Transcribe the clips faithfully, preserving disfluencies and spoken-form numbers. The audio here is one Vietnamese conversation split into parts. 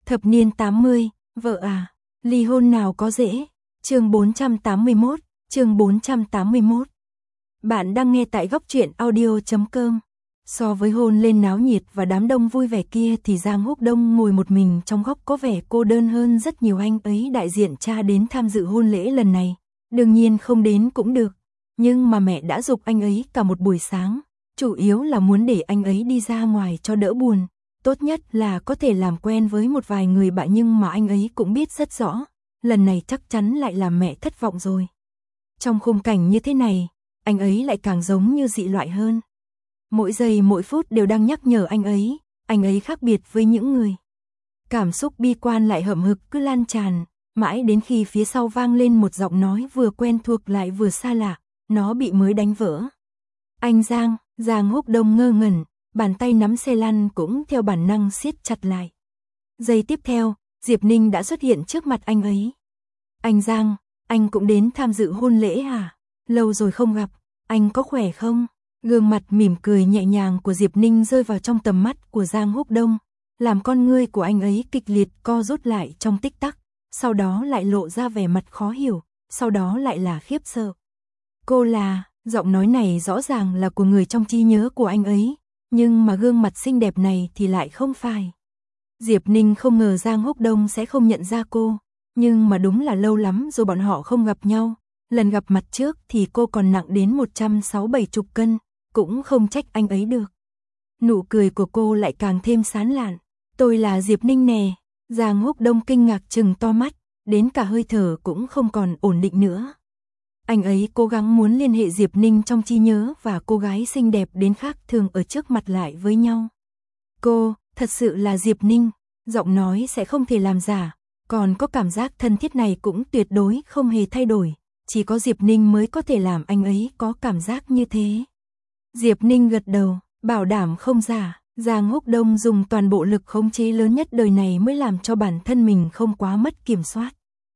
Thập niên tám mươi, vợ à, ly hôn nào có dễ. Chương bốn trăm tám mươi mốt, chương bốn trăm tám mươi mốt. Bạn đang nghe tại góc truyện audio chấm com. So với hôn lên náo nhiệt và đám đông vui vẻ kia thì Giang Húc Đông ngồi một mình trong góc có vẻ cô đơn hơn rất nhiều. Anh ấy đại diện cha đến tham dự hôn lễ lần này, đương nhiên không đến cũng được, nhưng mà mẹ đã giục anh ấy cả một buổi sáng, chủ yếu là muốn để anh ấy đi ra ngoài cho đỡ buồn, tốt nhất là có thể làm quen với một vài người bạn, nhưng mà anh ấy cũng biết rất rõ, lần này chắc chắn lại làm mẹ thất vọng rồi. Trong khung cảnh như thế này, anh ấy lại càng giống như dị loại hơn. Mỗi giây mỗi phút đều đang nhắc nhở anh ấy, anh ấy khác biệt với những người. Cảm xúc bi quan lại hậm hực cứ lan tràn, mãi đến khi phía sau vang lên một giọng nói vừa quen thuộc lại vừa xa lạ, nó bị mới đánh vỡ. Anh Giang, Giang Húc Đông ngơ ngẩn, bàn tay nắm xe lăn cũng theo bản năng siết chặt lại. Giây tiếp theo, Diệp Ninh đã xuất hiện trước mặt anh ấy. Anh Giang, anh cũng đến tham dự hôn lễ à? Lâu rồi không gặp, anh có khỏe không? Gương mặt mỉm cười nhẹ nhàng của Diệp Ninh rơi vào trong tầm mắt của Giang Húc Đông, làm con ngươi của anh ấy kịch liệt co rút lại trong tích tắc, sau đó lại lộ ra vẻ mặt khó hiểu, sau đó lại là khiếp sợ. Cô là, giọng nói này rõ ràng là của người trong trí nhớ của anh ấy, nhưng mà gương mặt xinh đẹp này thì lại không phải. Diệp Ninh không ngờ Giang Húc Đông sẽ không nhận ra cô, nhưng mà đúng là lâu lắm rồi bọn họ không gặp nhau, lần gặp mặt trước thì cô còn nặng đến một trăm sáu bảy chục cân, cũng không trách anh ấy được. Nụ cười của cô lại càng thêm sán lạn. Tôi là Diệp Ninh nè. Giang Húc Đông kinh ngạc trừng to mắt, đến cả hơi thở cũng không còn ổn định nữa. Anh ấy cố gắng muốn liên hệ Diệp Ninh trong trí nhớ và cô gái xinh đẹp đến khác thường ở trước mặt lại với nhau. Cô, thật sự là Diệp Ninh, giọng nói sẽ không thể làm giả, còn có cảm giác thân thiết này cũng tuyệt đối không hề thay đổi, chỉ có Diệp Ninh mới có thể làm anh ấy có cảm giác như thế. Diệp Ninh gật đầu, bảo đảm không giả. Giang Húc Đông dùng toàn bộ lực khống chế lớn nhất đời này mới làm cho bản thân mình không quá mất kiểm soát.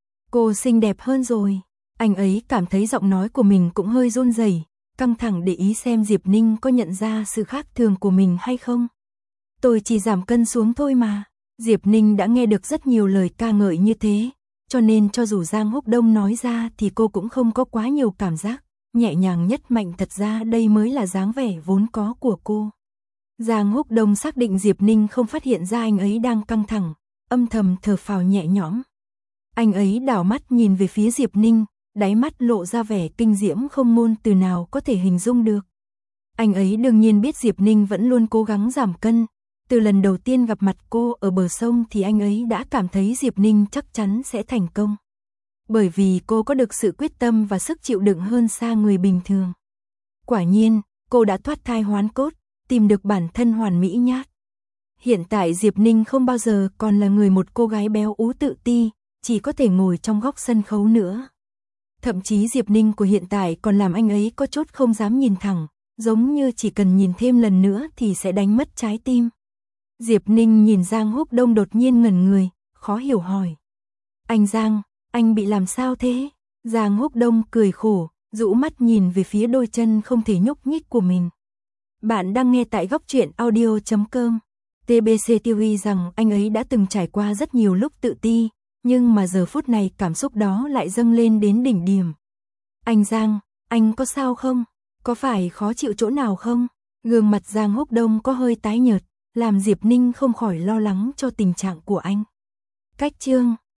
Cô xinh đẹp hơn rồi. Anh ấy cảm thấy giọng nói của mình cũng hơi run rẩy, căng thẳng để ý xem Diệp Ninh có nhận ra sự khác thường của mình hay không. Tôi chỉ giảm cân xuống thôi mà. Diệp Ninh đã nghe được rất nhiều lời ca ngợi như thế, cho nên cho dù Giang Húc Đông nói ra thì cô cũng không có quá nhiều cảm giác. Nhẹ nhàng nhất mạnh, thật ra đây mới là dáng vẻ vốn có của cô. Giang Húc Đông xác định Diệp Ninh không phát hiện ra anh ấy đang căng thẳng, âm thầm thở phào nhẹ nhõm. Anh ấy đảo mắt nhìn về phía Diệp Ninh, đáy mắt lộ ra vẻ kinh diễm không ngôn từ nào có thể hình dung được. Anh ấy đương nhiên biết Diệp Ninh vẫn luôn cố gắng giảm cân, từ lần đầu tiên gặp mặt cô ở bờ sông thì anh ấy đã cảm thấy Diệp Ninh chắc chắn sẽ thành công. Bởi vì cô có được sự quyết tâm và sức chịu đựng hơn xa người bình thường. Quả nhiên, cô đã thoát thai hoán cốt, tìm được bản thân hoàn mỹ nhát. Hiện tại Diệp Ninh không bao giờ còn là người một cô gái béo ú tự ti, chỉ có thể ngồi trong góc sân khấu nữa. Thậm chí Diệp Ninh của hiện tại còn làm anh ấy có chút không dám nhìn thẳng, giống như chỉ cần nhìn thêm lần nữa thì sẽ đánh mất trái tim. Diệp Ninh nhìn Giang Húc Đông đột nhiên ngẩn người, khó hiểu hỏi. Anh Giang, anh bị làm sao thế? Giang Húc Đông cười khổ, rũ mắt nhìn về phía đôi chân không thể nhúc nhích của mình. Bạn đang nghe tại góc truyện audio chấm com. tê bê xê tê vê rằng anh ấy đã từng trải qua rất nhiều lúc tự ti, nhưng mà giờ phút này cảm xúc đó lại dâng lên đến đỉnh điểm. Anh Giang, anh có sao không? Có phải khó chịu chỗ nào không? Gương mặt Giang Húc Đông có hơi tái nhợt, làm Diệp Ninh không khỏi lo lắng cho tình trạng của anh. Cách chương